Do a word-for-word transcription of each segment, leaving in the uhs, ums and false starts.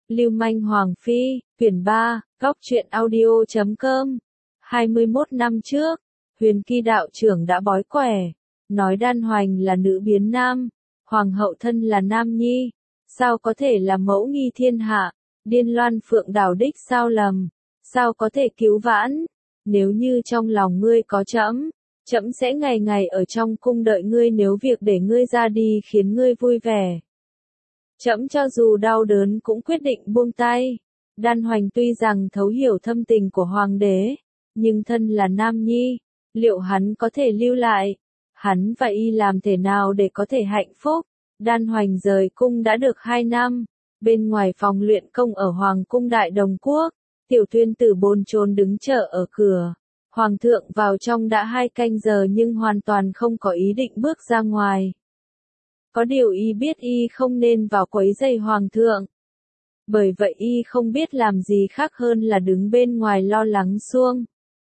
Lưu manh Hoàng Phi, quyển ba, góc truyện audio chấm com. hai mươi mốt năm trước, Huyền Kỳ đạo trưởng đã bói quẻ, nói Đan Hoành là nữ biến nam, Hoàng hậu thân là nam nhi, sao có thể là mẫu nghi thiên hạ, điên loan phượng đảo đích sao lầm, sao có thể cứu vãn, nếu như trong lòng ngươi có trẫm, trẫm sẽ ngày ngày ở trong cung đợi ngươi, nếu việc để ngươi ra đi khiến ngươi vui vẻ, trẫm cho dù đau đớn cũng quyết định buông tay. Đan Hoành tuy rằng thấu hiểu thâm tình của hoàng đế, nhưng thân là nam nhi, liệu hắn có thể lưu lại? Hắn và y làm thế nào để có thể hạnh phúc? Đan Hoành rời cung đã được hai năm, bên ngoài phòng luyện công ở Hoàng cung Đại Đồng Quốc, Tiểu Tuyên Tử bồn chồn đứng chờ ở cửa. Hoàng thượng vào trong đã hai canh giờ nhưng hoàn toàn không có ý định bước ra ngoài. Có điều y biết y không nên vào quấy rầy hoàng thượng. Bởi vậy y không biết làm gì khác hơn là đứng bên ngoài lo lắng suông.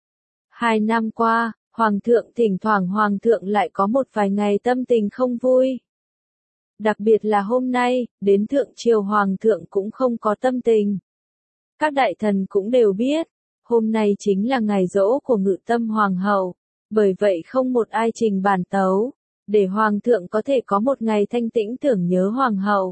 Hai năm qua, hoàng thượng thỉnh thoảng hoàng thượng lại có một vài ngày tâm tình không vui. Đặc biệt là hôm nay, đến thượng triều hoàng thượng cũng không có tâm tình. Các đại thần cũng đều biết, hôm nay chính là ngày giỗ của Ngự Tâm hoàng hậu, bởi vậy không một ai trình bản tấu, để hoàng thượng có thể có một ngày thanh tĩnh tưởng nhớ hoàng hậu.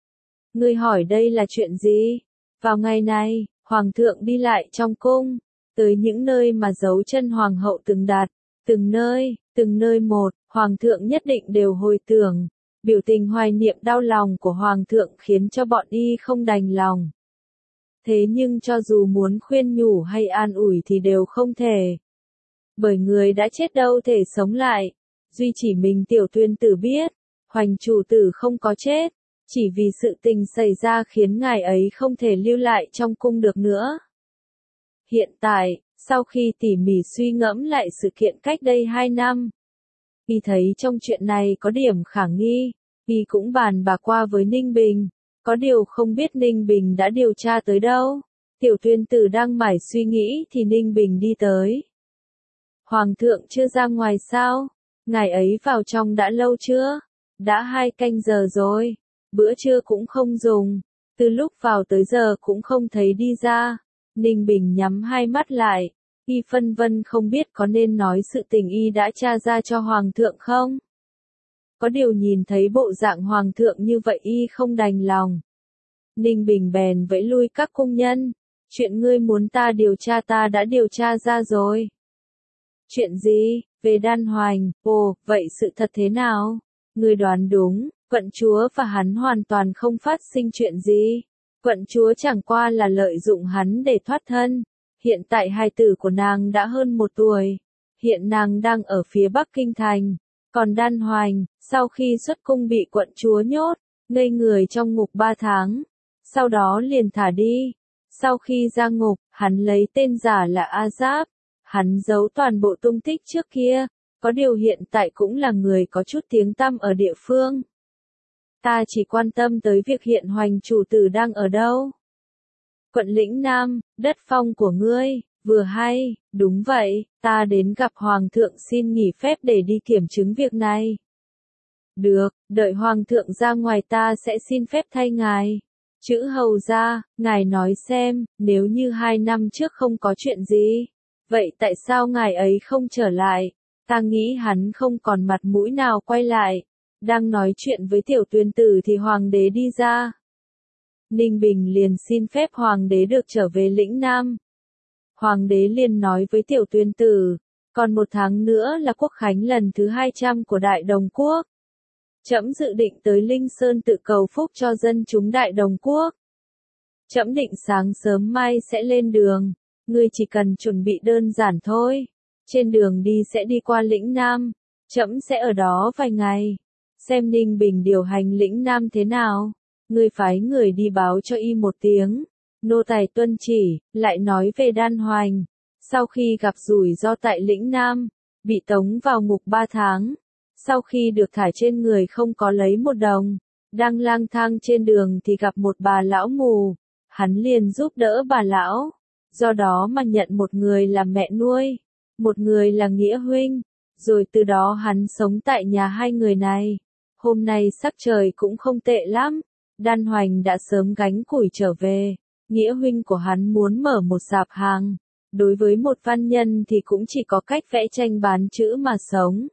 Ngươi hỏi đây là chuyện gì? Vào ngày này, hoàng thượng đi lại trong cung, tới những nơi mà dấu chân hoàng hậu từng đặt, từng nơi, từng nơi một, hoàng thượng nhất định đều hồi tưởng, biểu tình hoài niệm đau lòng của hoàng thượng khiến cho bọn y không đành lòng. Thế nhưng cho dù muốn khuyên nhủ hay an ủi thì đều không thể. Bởi người đã chết đâu thể sống lại, duy chỉ mình Tiểu Tuyên Tử biết, Hoành chủ tử không có chết, chỉ vì sự tình xảy ra khiến ngài ấy không thể lưu lại trong cung được nữa. Hiện tại, sau khi tỉ mỉ suy ngẫm lại sự kiện cách đây hai năm, y thấy trong chuyện này có điểm khả nghi, y cũng bàn bạc qua với Ninh Bình, có điều không biết Ninh Bình đã điều tra tới đâu. Tiểu Tuyên Tử đang mải suy nghĩ thì Ninh Bình đi tới. Hoàng thượng chưa ra ngoài sao? Ngài ấy vào trong đã lâu chưa? Đã hai canh giờ rồi, bữa trưa cũng không dùng, từ lúc vào tới giờ cũng không thấy đi ra. Ninh Bình nhắm hai mắt lại, y phân vân không biết có nên nói sự tình y đã tra ra cho hoàng thượng không? Có điều nhìn thấy bộ dạng hoàng thượng như vậy y không đành lòng. Ninh Bình bèn vẫy lui các cung nhân, chuyện ngươi muốn ta điều tra ta đã điều tra ra rồi. Chuyện gì? Về Đan Hoành. Ồ, vậy sự thật thế nào? Ngươi đoán đúng, quận chúa và hắn hoàn toàn không phát sinh chuyện gì. Quận chúa chẳng qua là lợi dụng hắn để thoát thân. Hiện tại hài tử của nàng đã hơn một tuổi. Hiện nàng đang ở phía Bắc Kinh Thành. Còn Đan Hoành, sau khi xuất cung bị quận chúa nhốt, ngây người trong ngục ba tháng. Sau đó liền thả đi. Sau khi ra ngục, hắn lấy tên giả là A Giáp. Hắn giấu toàn bộ tung tích trước kia, có điều hiện tại cũng là người có chút tiếng tăm ở địa phương. Ta chỉ quan tâm tới việc hiện Hoành chủ tử đang ở đâu. Quận Lĩnh Nam, đất phong của ngươi, vừa hay, đúng vậy, ta đến gặp Hoàng thượng xin nghỉ phép để đi kiểm chứng việc này. Được, đợi Hoàng thượng ra ngoài ta sẽ xin phép thay ngài. Chữ hầu ra, ngài nói xem, nếu như hai năm trước không có chuyện gì, vậy tại sao ngài ấy không trở lại? Ta nghĩ hắn không còn mặt mũi nào quay lại. Đang nói chuyện với Tiểu Tuyên Tử thì hoàng đế đi ra. Ninh Bình liền xin phép hoàng đế được trở về Lĩnh Nam. Hoàng đế liền nói với Tiểu Tuyên Tử, còn một tháng nữa là quốc khánh lần thứ hai trăm của Đại Đồng Quốc. Trẫm dự định tới Linh Sơn tự cầu phúc cho dân chúng Đại Đồng Quốc. Trẫm định sáng sớm mai sẽ lên đường, ngươi chỉ cần chuẩn bị đơn giản thôi. Trên đường đi sẽ đi qua Lĩnh Nam, trẫm sẽ ở đó vài ngày. Xem Ninh Bình điều hành Lĩnh Nam thế nào, ngươi phái người đi báo cho y một tiếng. Nô tài tuân chỉ. Lại nói về Đan Hoành, sau khi gặp rủi ro tại Lĩnh Nam, bị tống vào ngục ba tháng. Sau khi được thả trên người không có lấy một đồng, đang lang thang trên đường thì gặp một bà lão mù, hắn liền giúp đỡ bà lão, do đó mà nhận một người làm mẹ nuôi, một người là nghĩa huynh, rồi từ đó hắn sống tại nhà hai người này. Hôm nay sắc trời cũng không tệ lắm, Đan Hoành đã sớm gánh củi trở về, nghĩa huynh của hắn muốn mở một sạp hàng. Đối với một văn nhân thì cũng chỉ có cách vẽ tranh bán chữ mà sống.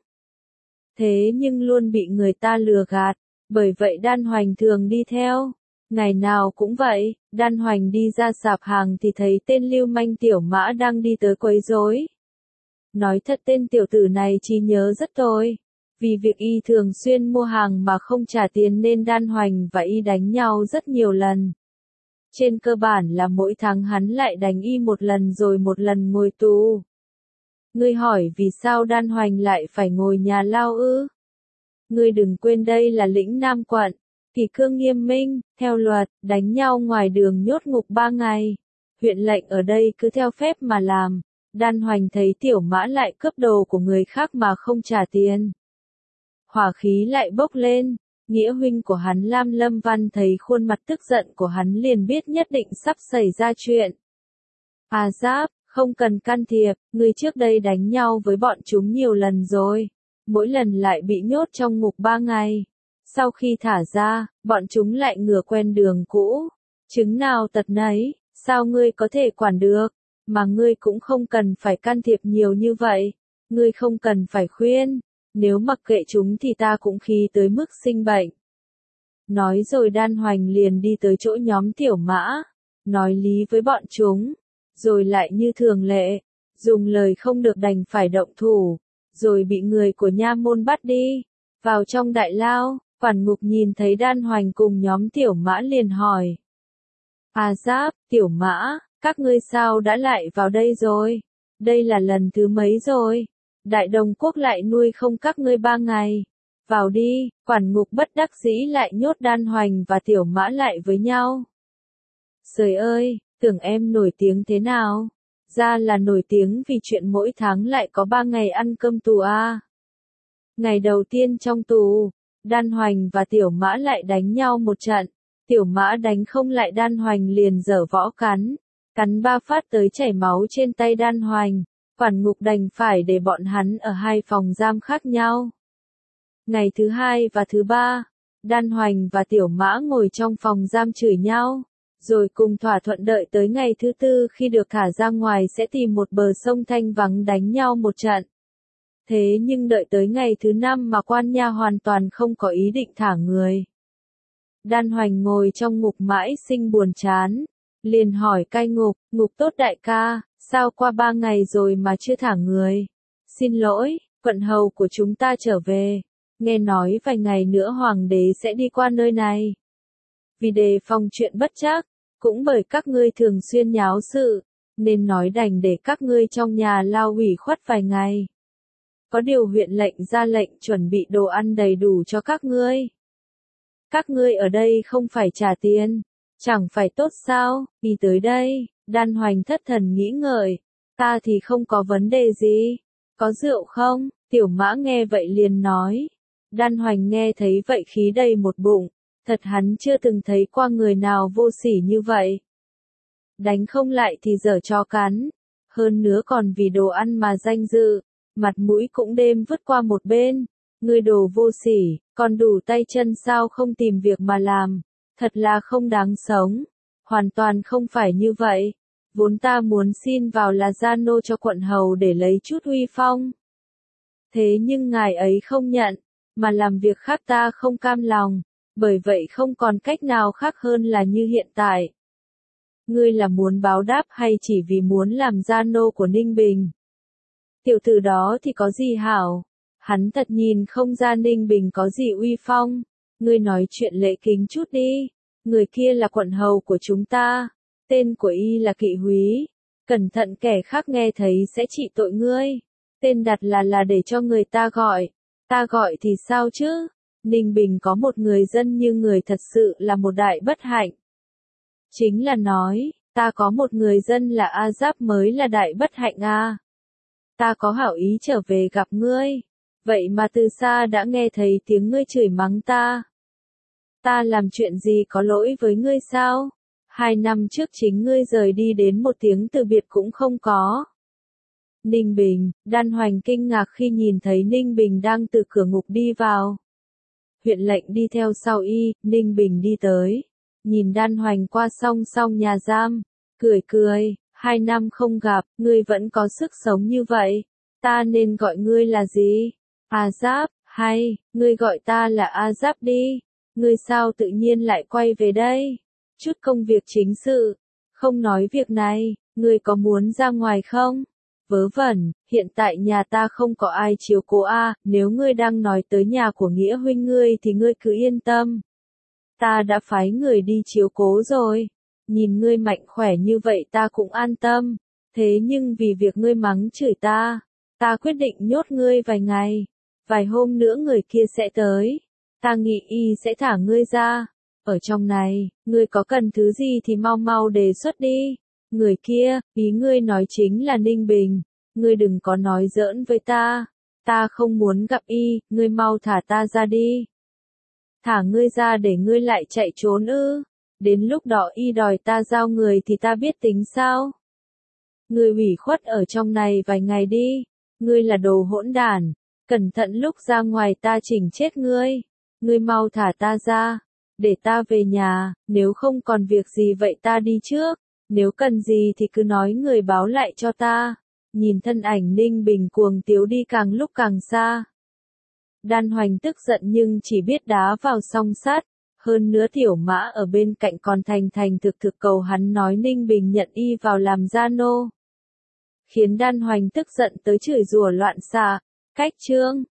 Thế nhưng luôn bị người ta lừa gạt, bởi vậy Đan Hoành thường đi theo. Ngày nào cũng vậy, Đan Hoành đi ra sạp hàng thì thấy tên lưu manh Tiểu Mã đang đi tới quấy rối. Nói thật tên tiểu tử này trí nhớ rất tồi. Vì việc y thường xuyên mua hàng mà không trả tiền nên Đan Hoành và y đánh nhau rất nhiều lần. Trên cơ bản là mỗi tháng hắn lại đánh y một lần rồi một lần ngồi tù. Ngươi hỏi vì sao Đan Hoành lại phải ngồi nhà lao ư? Ngươi đừng quên đây là lĩnh Nam quận, kỷ cương nghiêm minh, theo luật, đánh nhau ngoài đường nhốt ngục ba ngày. Huyện lệnh ở đây cứ theo phép mà làm. Đan Hoành thấy Tiểu Mã lại cướp đồ của người khác mà không trả tiền. Hỏa khí lại bốc lên, nghĩa huynh của hắn Lam Lâm Văn thấy khuôn mặt tức giận của hắn liền biết nhất định sắp xảy ra chuyện. À Giáp, không cần can thiệp, người trước đây đánh nhau với bọn chúng nhiều lần rồi, mỗi lần lại bị nhốt trong ngục ba ngày. Sau khi thả ra, bọn chúng lại ngửa quen đường cũ. Chứng nào tật nấy, sao ngươi có thể quản được, mà ngươi cũng không cần phải can thiệp nhiều như vậy, ngươi không cần phải khuyên. Nếu mặc kệ chúng thì ta cũng khí tới mức sinh bệnh. Nói rồi Đan Hoành liền đi tới chỗ nhóm Tiểu Mã, nói lý với bọn chúng, rồi lại như thường lệ, dùng lời không được đành phải động thủ, rồi bị người của nha môn bắt đi, vào trong đại lao. Quản ngục nhìn thấy Đan Hoành cùng nhóm Tiểu Mã liền hỏi. À Giáp, Tiểu Mã, các ngươi sao đã lại vào đây rồi? Đây là lần thứ mấy rồi? Đại Đồng Quốc lại nuôi không các ngươi ba ngày. Vào đi, quản ngục bất đắc dĩ lại nhốt Đan Hoành và Tiểu Mã lại với nhau. Trời ơi, tưởng em nổi tiếng thế nào? Ra là nổi tiếng vì chuyện mỗi tháng lại có ba ngày ăn cơm tù à. Ngày đầu tiên trong tù, Đan Hoành và Tiểu Mã lại đánh nhau một trận. Tiểu Mã đánh không lại Đan Hoành liền giở võ cắn. Cắn ba phát tới chảy máu trên tay Đan Hoành. Quản ngục đành phải để bọn hắn ở hai phòng giam khác nhau. Ngày thứ hai và thứ ba, Đan Hoành và Tiểu Mã ngồi trong phòng giam chửi nhau, rồi cùng thỏa thuận đợi tới ngày thứ tư khi được thả ra ngoài sẽ tìm một bờ sông thanh vắng đánh nhau một trận. Thế nhưng đợi tới ngày thứ năm mà quan nha hoàn toàn không có ý định thả người. Đan Hoành ngồi trong ngục mãi sinh buồn chán, liền hỏi cai ngục, ngục tốt đại ca, sao qua ba ngày rồi mà chưa thả người? Xin lỗi, quận hầu của chúng ta trở về, nghe nói vài ngày nữa hoàng đế sẽ đi qua nơi này. Vì đề phòng chuyện bất trắc, cũng bởi các ngươi thường xuyên nháo sự, nên nói đành để các ngươi trong nhà lao ủy khuất vài ngày. Có điều huyện lệnh ra lệnh chuẩn bị đồ ăn đầy đủ cho các ngươi. Các ngươi ở đây không phải trả tiền, chẳng phải tốt sao? Đi tới đây, Đan Hoành thất thần nghĩ ngợi, ta thì không có vấn đề gì. Có rượu không? Tiểu Mã nghe vậy liền nói. Đan Hoành nghe thấy vậy khí đầy một bụng, thật hắn chưa từng thấy qua người nào vô sỉ như vậy. Đánh không lại thì dở cho cắn, hơn nữa còn vì đồ ăn mà danh dự, mặt mũi cũng đêm vứt qua một bên. Ngươi đồ vô sỉ, còn đủ tay chân sao không tìm việc mà làm, thật là không đáng sống. Hoàn toàn không phải như vậy, vốn ta muốn xin vào là gia nô cho quận hầu để lấy chút uy phong. Thế nhưng ngài ấy không nhận, mà làm việc khác ta không cam lòng, bởi vậy không còn cách nào khác hơn là như hiện tại. Ngươi là muốn báo đáp hay chỉ vì muốn làm gia nô của Ninh Bình? Tiểu tử đó thì có gì hảo? Hắn thật nhìn không ra Ninh Bình có gì uy phong. Ngươi nói chuyện lễ kính chút đi. Người kia là quận hầu của chúng ta. Tên của y là Kỵ Húy. Cẩn thận kẻ khác nghe thấy sẽ trị tội ngươi. Tên đặt là là để cho người ta gọi. Ta gọi thì sao chứ? Ninh Bình có một người dân như người thật sự là một đại bất hạnh. Chính là nói, ta có một người dân là A Giáp mới là đại bất hạnh à. Ta có hảo ý trở về gặp ngươi. Vậy mà từ xa đã nghe thấy tiếng ngươi chửi mắng ta. Ta làm chuyện gì có lỗi với ngươi sao? Hai năm trước chính ngươi rời đi đến một tiếng từ biệt cũng không có. Ninh Bình, Đan Hoành kinh ngạc khi nhìn thấy Ninh Bình đang từ cửa ngục đi vào. huyện lệnh đi theo sau y, Ninh Bình đi tới. Nhìn Đan Hoành qua song song nhà giam, cười cười, hai năm không gặp, ngươi vẫn có sức sống như vậy. Ta nên gọi ngươi là gì? A Giáp, hay, ngươi gọi ta là A Giáp đi. Ngươi sao tự nhiên lại quay về đây? Chút công việc chính sự, không nói việc này, ngươi có muốn ra ngoài không? Vớ vẩn, hiện tại nhà ta không có ai chiếu cố a, nếu ngươi đang nói tới nhà của Nghĩa huynh ngươi thì ngươi cứ yên tâm. Ta đã phái người đi chiếu cố rồi. Nhìn ngươi mạnh khỏe như vậy ta cũng an tâm. Thế nhưng vì việc ngươi mắng chửi ta, ta quyết định nhốt ngươi vài ngày. Vài hôm nữa người kia sẽ tới. Ta nghĩ y sẽ thả ngươi ra. Ở trong này, ngươi có cần thứ gì thì mau mau đề xuất đi. Người kia, ý ngươi nói chính là Ninh Bình. Ngươi đừng có nói giỡn với ta. Ta không muốn gặp y, ngươi mau thả ta ra đi. Thả ngươi ra để ngươi lại chạy trốn ư? Đến lúc đó y đòi ta giao người thì ta biết tính sao? Ngươi ủy khuất ở trong này vài ngày đi. Ngươi là đồ hỗn đản. Cẩn thận lúc ra ngoài ta chỉnh chết ngươi. Ngươi mau thả ta ra. Để ta về nhà, nếu không còn việc gì vậy ta đi trước. Nếu cần gì thì cứ nói người báo lại cho ta. Nhìn thân ảnh Ninh Bình cuồng tiếu đi càng lúc càng xa. Đan Hoành tức giận nhưng chỉ biết đá vào song sắt. Hơn nữa Tiểu Mã ở bên cạnh còn thành thành thực thực cầu hắn nói Ninh Bình nhận y vào làm gia nô. Khiến Đan Hoành tức giận tới chửi rủa loạn xạ. Cách chương